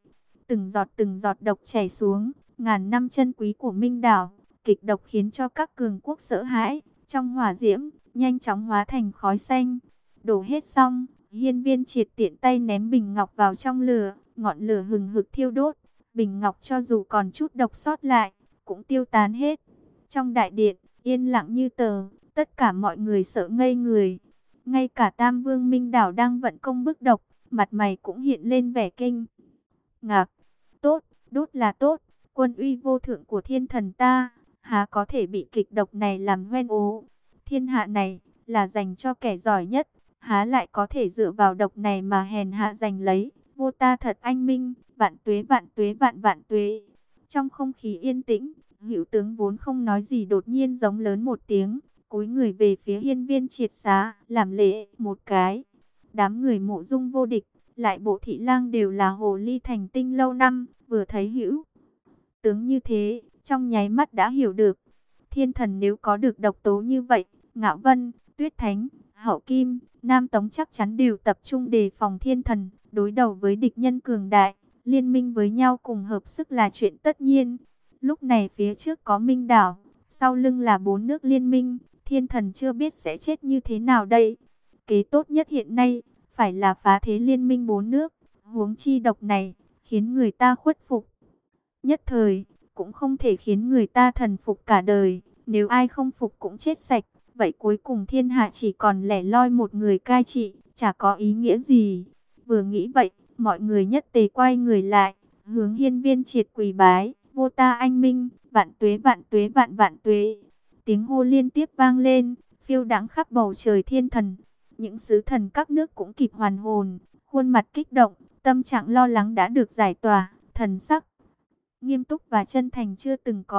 Từng giọt độc chảy xuống, ngàn năm chân quý của Minh Đảo, kịch độc khiến cho các cường quốc sợ hãi. Trong hỏa diễm, nhanh chóng hóa thành khói xanh. Đổ hết xong, Hiên Viên Triệt tiện tay ném bình ngọc vào trong lửa, ngọn lửa hừng hực thiêu đốt. Bình ngọc cho dù còn chút độc sót lại, cũng tiêu tán hết. Trong đại điện, yên lặng như tờ, tất cả mọi người sợ ngây người. Ngay cả Tam Vương Minh Đảo đang vận công bức độc, mặt mày cũng hiện lên vẻ kinh ngạc. Tốt, đốt là tốt, quân uy vô thượng của Thiên Thần ta, há có thể bị kịch độc này làm hoen ố. Thiên hạ này, là dành cho kẻ giỏi nhất, há lại có thể dựa vào độc này mà hèn hạ giành lấy. Vô ta thật anh minh, vạn tuế vạn tuế vạn vạn tuế. Trong không khí yên tĩnh, Hữu tướng vốn không nói gì đột nhiên giống lớn một tiếng, cúi người về phía Hiên Viên Triệt xá, làm lễ một cái. Đám người Mộ Dung vô địch, lại Bộ Thị Lang đều là hồ ly thành tinh lâu năm, vừa thấy Hữu tướng như thế, trong nháy mắt đã hiểu được. Thiên Thần nếu có được độc tố như vậy, Ngạo Vân, Tuyết Thánh, Hậu Kim, Nam Tống chắc chắn đều tập trung đề phòng Thiên Thần, đối đầu với địch nhân cường đại, liên minh với nhau cùng hợp sức là chuyện tất nhiên. Lúc này phía trước có Minh Đảo, sau lưng là 4 nước liên minh, Thiên Thần chưa biết sẽ chết như thế nào đây. Kế tốt nhất hiện nay, phải là phá thế liên minh 4 nước, huống chi độc này, khiến người ta khuất phục nhất thời, cũng không thể khiến người ta thần phục cả đời. Nếu ai không phục cũng chết sạch, vậy cuối cùng thiên hạ chỉ còn lẻ loi một người cai trị, chả có ý nghĩa gì. Vừa nghĩ vậy, mọi người nhất tề quay người lại, hướng Hiên Viên Triệt quỳ bái. Vô ta anh minh, vạn tuế vạn tuế vạn vạn tuế. Tiếng hô liên tiếp vang lên, phiêu đãng khắp bầu trời thiên thần. Những sứ thần các nước cũng kịp hoàn hồn, khuôn mặt kích động, tâm trạng lo lắng đã được giải tỏa, thần sắc nghiêm túc và chân thành chưa từng có.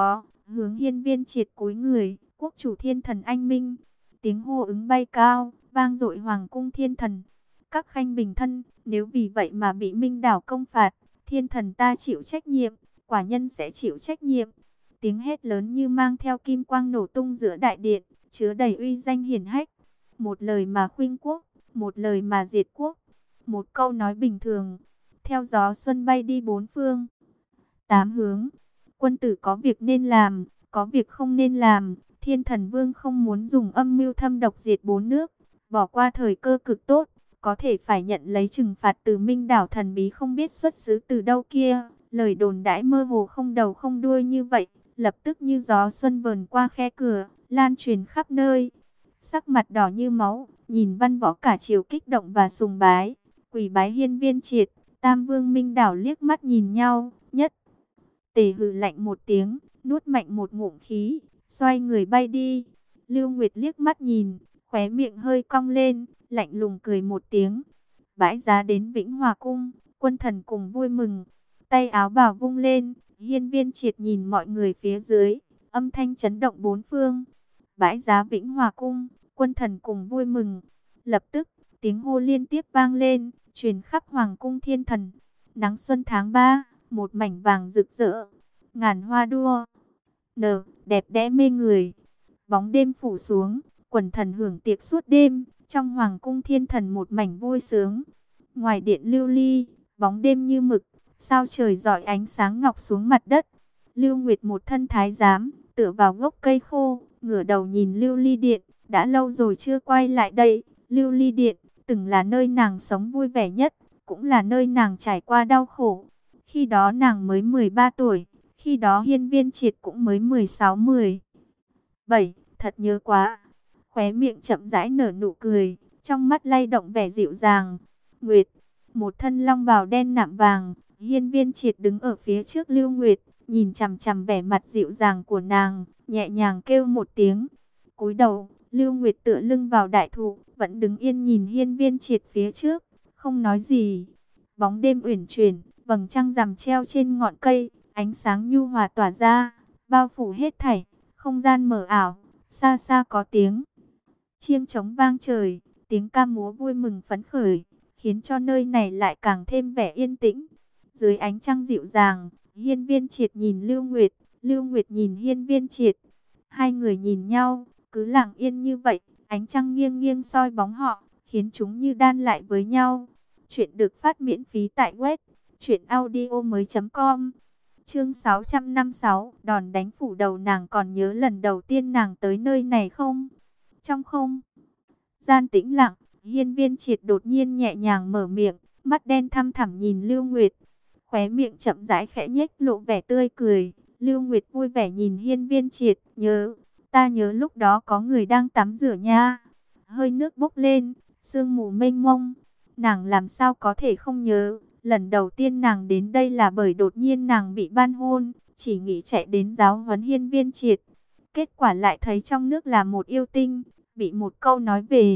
hướng hiên viên triệt cúi người, quốc chủ thiên thần anh minh. Tiếng hô ứng bay cao, vang dội hoàng cung thiên thần. Các khanh bình thân, nếu vì vậy mà bị Minh đảo công phạt, thiên thần ta chịu trách nhiệm, quả nhân sẽ chịu trách nhiệm. Tiếng hét lớn như mang theo kim quang nổ tung giữa đại điện, chứa đầy uy danh hiển hách. Một lời mà khuynh quốc, một lời mà diệt quốc, một câu nói bình thường. Theo gió xuân bay đi bốn phương, tám hướng. Quân tử có việc nên làm, có việc không nên làm. Thiên thần vương không muốn dùng âm mưu thâm độc diệt bốn nước, bỏ qua thời cơ cực tốt, có thể phải nhận lấy trừng phạt từ Minh đảo thần bí không biết xuất xứ từ đâu kia. Lời đồn đãi mơ hồ không đầu không đuôi như vậy, lập tức như gió xuân vờn qua khe cửa, lan truyền khắp nơi. Sắc mặt đỏ như máu, nhìn văn võ cả triều kích động và sùng bái, quỳ bái hiên viên triệt. Tam vương Minh đảo liếc mắt nhìn nhau, nhất tề hừ lạnh một tiếng, nuốt mạnh một ngụm khí, xoay người bay đi. Lưu Nguyệt liếc mắt nhìn, khóe miệng hơi cong lên, lạnh lùng cười một tiếng. Bãi giá đến Vĩnh Hòa cung, quân thần cùng vui mừng, tay áo bào vung lên. Hiên viên triệt nhìn mọi người phía dưới, âm thanh chấn động bốn phương. Bãi giá Vĩnh Hòa cung, quân thần cùng vui mừng. Lập tức, tiếng hô liên tiếp vang lên, truyền khắp hoàng cung thiên thần. Nắng xuân tháng 3, một mảnh vàng rực rỡ, ngàn hoa đua nở, đẹp đẽ mê người. Bóng đêm phủ xuống, quần thần hưởng tiệc suốt đêm, trong hoàng cung thiên thần một mảnh vui sướng. Ngoài điện lưu ly, bóng đêm như mực, sao trời rọi ánh sáng ngọc xuống mặt đất. Lưu Nguyệt một thân thái giám, tựa vào gốc cây khô, ngửa đầu nhìn lưu ly điện, đã lâu rồi chưa quay lại đây. Lưu ly điện, từng là nơi nàng sống vui vẻ nhất, cũng là nơi nàng trải qua đau khổ. Khi đó nàng mới 13 tuổi, khi đó hiên viên triệt cũng mới 16-17, thật nhớ quá. Khóe miệng chậm rãi nở nụ cười, trong mắt lay động vẻ dịu dàng. Nguyệt, một thân long bào đen nạm vàng, hiên viên triệt đứng ở phía trước Lưu Nguyệt, nhìn chằm chằm vẻ mặt dịu dàng của nàng, nhẹ nhàng kêu một tiếng. Cúi đầu, Lưu Nguyệt tựa lưng vào đại thụ, vẫn đứng yên nhìn hiên viên triệt phía trước, không nói gì. Bóng đêm uyển chuyển, vầng trăng rằm treo trên ngọn cây, ánh sáng nhu hòa tỏa ra, bao phủ hết thảy, không gian mờ ảo. Xa xa có tiếng chiêng trống vang trời, tiếng ca múa vui mừng phấn khởi, khiến cho nơi này lại càng thêm vẻ yên tĩnh. Dưới ánh trăng dịu dàng, hiên viên triệt nhìn Lưu Nguyệt nhìn hiên viên triệt. Hai người nhìn nhau, cứ lặng yên như vậy, ánh trăng nghiêng nghiêng soi bóng họ, khiến chúng như đan lại với nhau. Chuyện được phát miễn phí tại web truyệnaudiomoi.com. Chương 656, đòn đánh phủ đầu. Nàng còn nhớ lần đầu tiên nàng tới nơi này không? Trong không gian tĩnh lặng, hiên viên triệt đột nhiên nhẹ nhàng mở miệng, mắt đen thăm thẳm nhìn Lưu Nguyệt. Khóe miệng chậm rãi khẽ nhếch lộ vẻ tươi cười. Lưu Nguyệt vui vẻ nhìn hiên viên triệt, ta nhớ lúc đó có người đang tắm rửa nha. Hơi nước bốc lên, sương mù mênh mông. Nàng làm sao có thể không nhớ, lần đầu tiên nàng đến đây là bởi đột nhiên nàng bị ban hôn, chỉ nghĩ chạy đến giáo huấn hiên viên triệt. Kết quả lại thấy trong nước là một yêu tinh, bị một câu nói về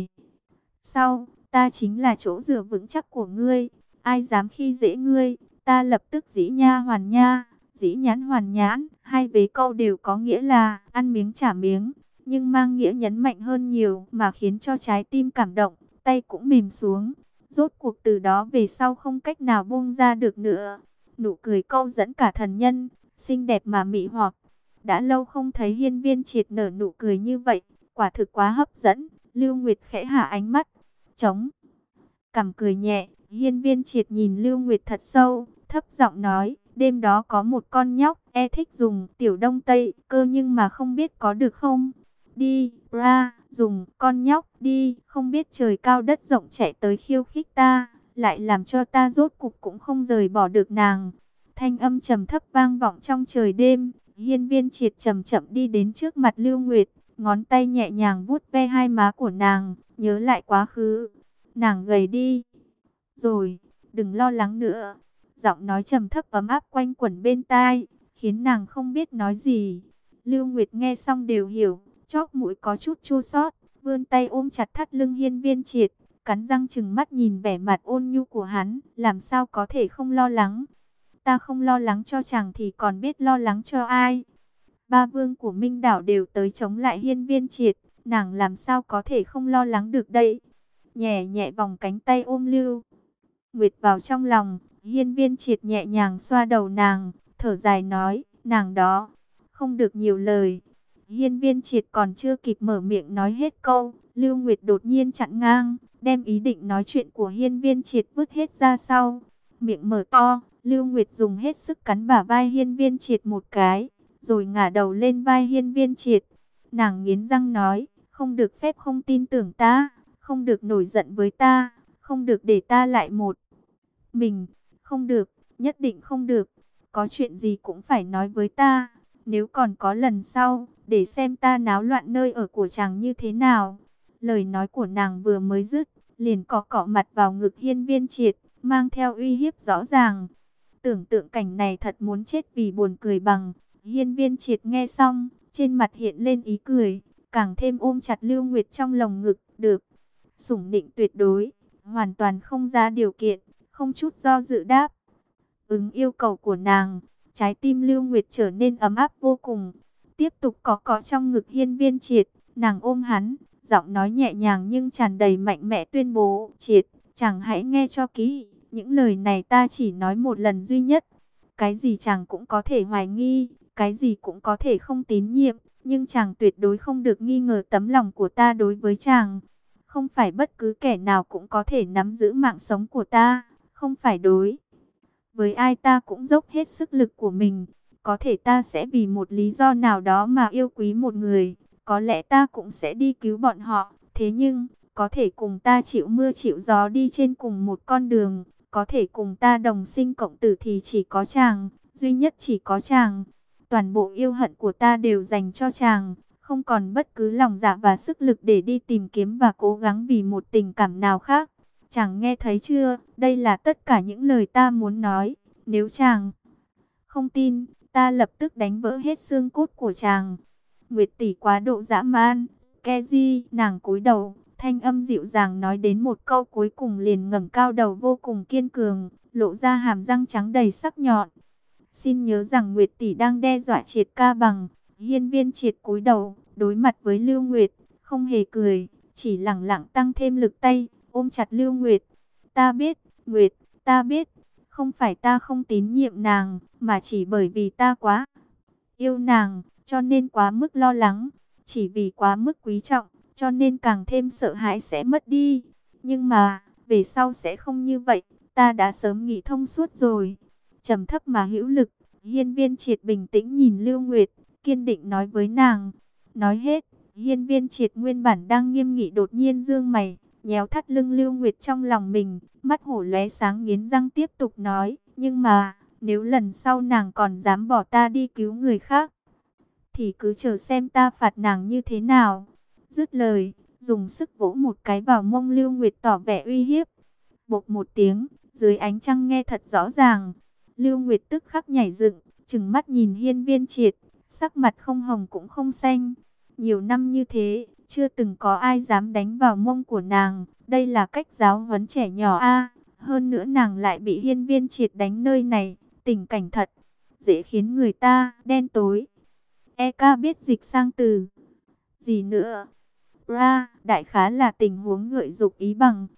sau, ta chính là chỗ dựa vững chắc của ngươi, ai dám khi dễ ngươi, ta lập tức dĩ nha hoàn nha, dĩ nhãn hoàn nhãn. Hai vế câu đều có nghĩa là ăn miếng trả miếng, nhưng mang nghĩa nhấn mạnh hơn nhiều mà khiến cho trái tim cảm động, tay cũng mềm xuống. Rốt cuộc từ đó về sau không cách nào buông ra được nữa. Nụ cười câu dẫn cả thần nhân, xinh đẹp mà mị hoặc. Đã lâu không thấy hiên viên triệt nở nụ cười như vậy, quả thực quá hấp dẫn. Lưu Nguyệt khẽ hạ ánh mắt, chống cằm cười nhẹ. Hiên viên triệt nhìn Lưu Nguyệt thật sâu, thấp giọng nói, đêm đó có một con nhóc thích dùng tiểu đông tây cơ nhưng mà không biết có được không? Đi, ra, dùng con nhóc đi, không biết trời cao đất rộng chạy tới khiêu khích ta, lại làm cho ta rốt cục cũng không rời bỏ được nàng. Thanh âm trầm thấp vang vọng trong trời đêm. Hiên viên triệt chậm chậm đi đến trước mặt Lưu Nguyệt, ngón tay nhẹ nhàng vuốt ve hai má của nàng, nhớ lại quá khứ. Nàng gầy đi rồi, đừng lo lắng nữa. Giọng nói trầm thấp ấm áp quanh quẩn bên tai, khiến nàng không biết nói gì. Lưu Nguyệt nghe xong đều hiểu, chóp mũi có chút chua xót, vươn tay ôm chặt thắt lưng hiên viên triệt, cắn răng trừng mắt nhìn vẻ mặt ôn nhu của hắn, làm sao có thể không lo lắng. Ta không lo lắng cho chàng thì còn biết lo lắng cho ai. Ba vương của Minh Đảo đều tới chống lại Hiên Viên Triệt, nàng làm sao có thể không lo lắng được đây. Nhẹ nhẹ vòng cánh tay ôm Lưu Nguyệt vào trong lòng, Hiên Viên Triệt nhẹ nhàng xoa đầu nàng, thở dài nói, nàng đó, không được nhiều lời. Hiên Viên Triệt còn chưa kịp mở miệng nói hết câu, Lưu Nguyệt đột nhiên chặn ngang, đem ý định nói chuyện của Hiên Viên Triệt vứt hết ra sau. Miệng mở to, Lưu Nguyệt dùng hết sức cắn bả vai Hiên Viên Triệt một cái, rồi ngả đầu lên vai Hiên Viên Triệt. Nàng nghiến răng nói, không được phép không tin tưởng ta, không được nổi giận với ta, không được để ta lại một mình, không được, nhất định không được, có chuyện gì cũng phải nói với ta, nếu còn có lần sau, để xem ta náo loạn nơi ở của chàng như thế nào. Lời nói của nàng vừa mới dứt, liền cọ cọ mặt vào ngực Hiên Viên Triệt, mang theo uy hiếp rõ ràng. Tưởng tượng cảnh này thật muốn chết vì buồn cười bằng. Hiên Viên Triệt nghe xong, trên mặt hiện lên ý cười, càng thêm ôm chặt Lưu Nguyệt trong lồng ngực, được. Sủng nịnh tuyệt đối, hoàn toàn không ra điều kiện, không chút do dự đáp ứng yêu cầu của nàng. Trái tim Lưu Nguyệt trở nên ấm áp vô cùng. Tiếp tục cọ trong ngực Hiên Viên Triệt, nàng ôm hắn, giọng nói nhẹ nhàng nhưng tràn đầy mạnh mẽ tuyên bố, Triệt, chàng hãy nghe cho kỹ, những lời này ta chỉ nói một lần duy nhất. Cái gì chàng cũng có thể hoài nghi, cái gì cũng có thể không tín nhiệm, nhưng chàng tuyệt đối không được nghi ngờ tấm lòng của ta đối với chàng. Không phải bất cứ kẻ nào cũng có thể nắm giữ mạng sống của ta, không phải đối với ai ta cũng dốc hết sức lực của mình. Có thể ta sẽ vì một lý do nào đó mà yêu quý một người, có lẽ ta cũng sẽ đi cứu bọn họ. Thế nhưng, có thể cùng ta chịu mưa chịu gió đi trên cùng một con đường, có thể cùng ta đồng sinh cộng tử thì chỉ có chàng, duy nhất chỉ có chàng. Toàn bộ yêu hận của ta đều dành cho chàng, không còn bất cứ lòng dạ và sức lực để đi tìm kiếm và cố gắng vì một tình cảm nào khác. Chàng nghe thấy chưa? Đây là tất cả những lời ta muốn nói. Nếu chàng không tin, ta lập tức đánh vỡ hết xương cốt của chàng. Nguyệt tỷ quá độ dã man. Keji, nàng cúi đầu, thanh âm dịu dàng nói đến một câu cuối cùng liền ngẩng cao đầu vô cùng kiên cường, lộ ra hàm răng trắng đầy sắc nhọn. Xin nhớ rằng Nguyệt tỷ đang đe dọa Triệt ca bằng. Hiên Viên Triệt cúi đầu, đối mặt với Lưu Nguyệt, không hề cười, chỉ lẳng lặng tăng thêm lực tay, ôm chặt Lưu Nguyệt. Ta biết, Nguyệt, ta biết, không phải ta không tín nhiệm nàng, mà chỉ bởi vì ta quá yêu nàng, cho nên quá mức lo lắng, chỉ vì quá mức quý trọng, cho nên càng thêm sợ hãi sẽ mất đi. Nhưng mà, về sau sẽ không như vậy, ta đã sớm nghĩ thông suốt rồi. Trầm thấp mà hữu lực, Hiên Viên Triệt bình tĩnh nhìn Lưu Nguyệt, kiên định nói với nàng. Nói hết, Hiên Viên Triệt nguyên bản đang nghiêm nghị đột nhiên dương mày, nhéo thắt lưng Lưu Nguyệt trong lòng mình, mắt hổ lóe sáng nghiến răng tiếp tục nói, nhưng mà, nếu lần sau nàng còn dám bỏ ta đi cứu người khác, thì cứ chờ xem ta phạt nàng như thế nào. Dứt lời, dùng sức vỗ một cái vào mông Lưu Nguyệt tỏ vẻ uy hiếp. Bộp một tiếng, dưới ánh trăng nghe thật rõ ràng. Lưu Nguyệt tức khắc nhảy dựng, trừng mắt nhìn Hiên Viên Triệt, sắc mặt không hồng cũng không xanh. Nhiều năm như thế, chưa từng có ai dám đánh vào mông của nàng. Đây là cách giáo huấn trẻ nhỏ a. Hơn nữa nàng lại bị Hiên Viên Triệt đánh nơi này, tình cảnh thật dễ khiến người ta đen tối. EK biết dịch sang từ gì nữa? Ra, đại khái là tình huống gợi dục ý bằng.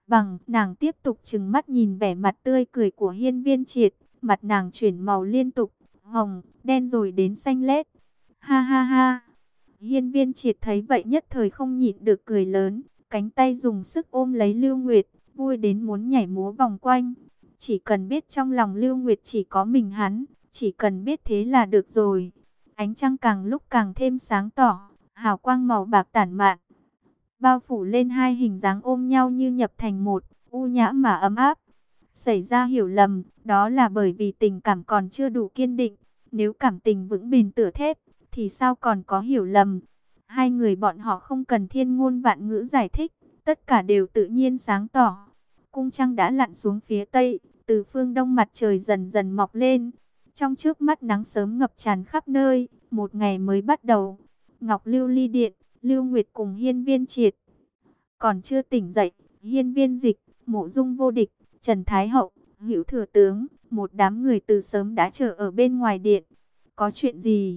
Nàng tiếp tục trừng mắt nhìn vẻ mặt tươi cười của Hiên Viên Triệt, mặt nàng chuyển màu liên tục, hồng, đen rồi đến xanh lét. Ha ha ha. Hiên Viên Triệt thấy vậy nhất thời không nhịn được cười lớn, cánh tay dùng sức ôm lấy Lưu Nguyệt, vui đến muốn nhảy múa vòng quanh. Chỉ cần biết trong lòng Lưu Nguyệt chỉ có mình hắn, chỉ cần biết thế là được rồi. Ánh trăng càng lúc càng thêm sáng tỏ, hào quang màu bạc tản mạn, bao phủ lên hai hình dáng ôm nhau như nhập thành một, u nhã mà ấm áp. Xảy ra hiểu lầm, đó là bởi vì tình cảm còn chưa đủ kiên định. Nếu cảm tình vững bền tựa thép, thì sao còn có hiểu lầm. Hai người bọn họ không cần thiên ngôn vạn ngữ giải thích, tất cả đều tự nhiên sáng tỏ. Cung trăng đã lặn xuống phía tây, từ phương đông mặt trời dần dần mọc lên. Trong chớp mắt nắng sớm ngập tràn khắp nơi, một ngày mới bắt đầu. Ngọc Lưu Ly Điện, Lưu Nguyệt cùng Hiên Viên Triệt còn chưa tỉnh dậy. Hiên Viên Dịch, Mộ Dung Vô Địch, Trần Thái Hậu, Hữu Thừa Tướng, một đám người từ sớm đã chờ ở bên ngoài điện. Có chuyện gì?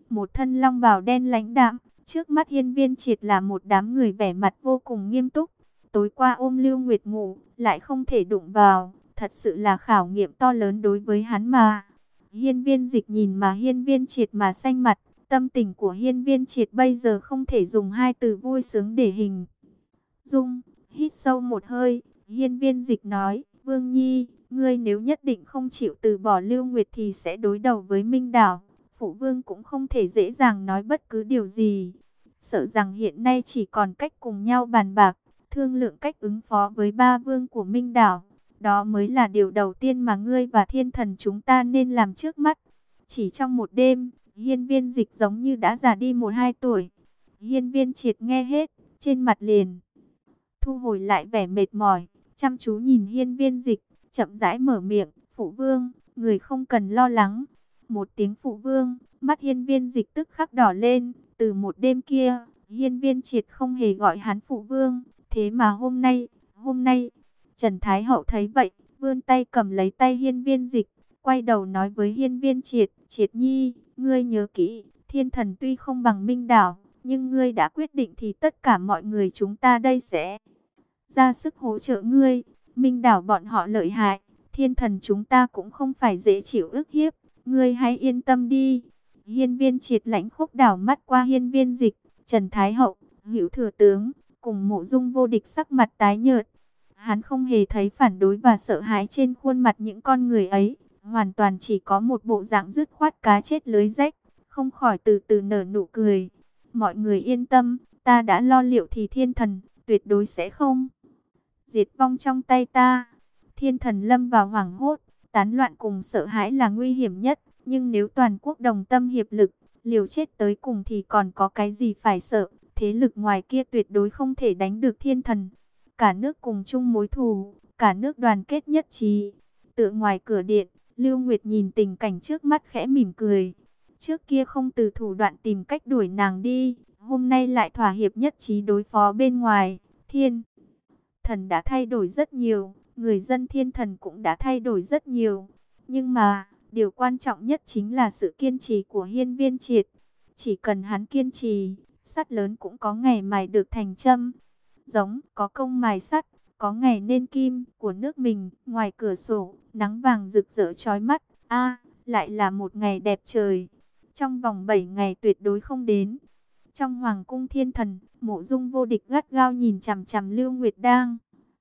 một thân long bào đen lãnh đạm. Trước mắt Hiên Viên Triệt là một đám người vẻ mặt vô cùng nghiêm túc. Tối qua ôm Lưu Nguyệt ngủ, lại không thể đụng vào, thật sự là khảo nghiệm to lớn đối với hắn mà. Hiên Viên Dịch nhìn mà Hiên Viên Triệt mà xanh mặt, tâm tình của Hiên Viên Triệt bây giờ không thể dùng hai từ vui sướng để hình dung. Hít sâu một hơi, Hiên Viên Dịch nói, Vương Nhi, ngươi nếu nhất định không chịu từ bỏ Lưu Nguyệt thì sẽ đối đầu với Minh Đảo. Phụ vương cũng không thể dễ dàng nói bất cứ điều gì. Sợ rằng hiện nay chỉ còn cách cùng nhau bàn bạc, thương lượng cách ứng phó với ba vương của Minh Đảo. Đó mới là điều đầu tiên mà ngươi và thiên thần chúng ta nên làm trước mắt. Chỉ trong một đêm, Hiên Viên Dịch giống như đã già đi 1-2 tuổi. Hiên Viên Triệt nghe hết, trên mặt liền thu hồi lại vẻ mệt mỏi, chăm chú nhìn Hiên Viên Dịch, chậm rãi mở miệng, phụ vương, người không cần lo lắng. Một tiếng phụ vương, mắt Hiên Viên Dịch tức khắc đỏ lên. Từ một đêm kia, Hiên Viên Triệt không hề gọi hắn phụ vương. Thế mà hôm nay, Trần Thái Hậu thấy vậy, vươn tay cầm lấy tay Hiên Viên Dịch, quay đầu nói với Hiên Viên Triệt, Triệt Nhi, ngươi nhớ kỹ, thiên thần tuy không bằng Minh Đảo, nhưng ngươi đã quyết định thì tất cả mọi người chúng ta đây sẽ ra sức hỗ trợ ngươi. Minh Đảo bọn họ lợi hại, thiên thần chúng ta cũng không phải dễ chịu ức hiếp, ngươi hãy yên tâm đi. Hiên Viên Triệt lãnh khốc đảo mắt qua Hiên Viên Dịch, Trần Thái Hậu, Hữu Thừa Tướng, cùng Mộ Dung Vô Địch sắc mặt tái nhợt. Hắn không hề thấy phản đối và sợ hãi trên khuôn mặt những con người ấy, hoàn toàn chỉ có một bộ dạng dứt khoát cá chết lưới rách, không khỏi từ từ nở nụ cười. Mọi người yên tâm, ta đã lo liệu thì thiên thần tuyệt đối sẽ không diệt vong trong tay ta. Thiên thần lâm vào hoảng hốt, tán loạn cùng sợ hãi là nguy hiểm nhất, nhưng nếu toàn quốc đồng tâm hiệp lực, liều chết tới cùng thì còn có cái gì phải sợ. Thế lực ngoài kia tuyệt đối không thể đánh được thiên thần. Cả nước cùng chung mối thù, cả nước đoàn kết nhất trí. Tựa ngoài cửa điện, Lưu Nguyệt nhìn tình cảnh trước mắt khẽ mỉm cười. Trước kia không từ thủ đoạn tìm cách đuổi nàng đi, hôm nay lại thỏa hiệp nhất trí đối phó bên ngoài. Thiên thần đã thay đổi rất nhiều, người dân thiên thần cũng đã thay đổi rất nhiều. Nhưng mà, điều quan trọng nhất chính là sự kiên trì của Hiên Viên Triệt. Chỉ cần hắn kiên trì, sắt lớn cũng có ngày mài được thành châm. Giống có công mài sắt, có ngày nên kim của nước mình. Ngoài cửa sổ, nắng vàng rực rỡ chói mắt. Lại là một ngày đẹp trời. Trong vòng 7 ngày tuyệt đối không đến. Trong hoàng cung thiên thần, Mộ Dung Vô Địch gắt gao nhìn chằm chằm Lưu Nguyệt đang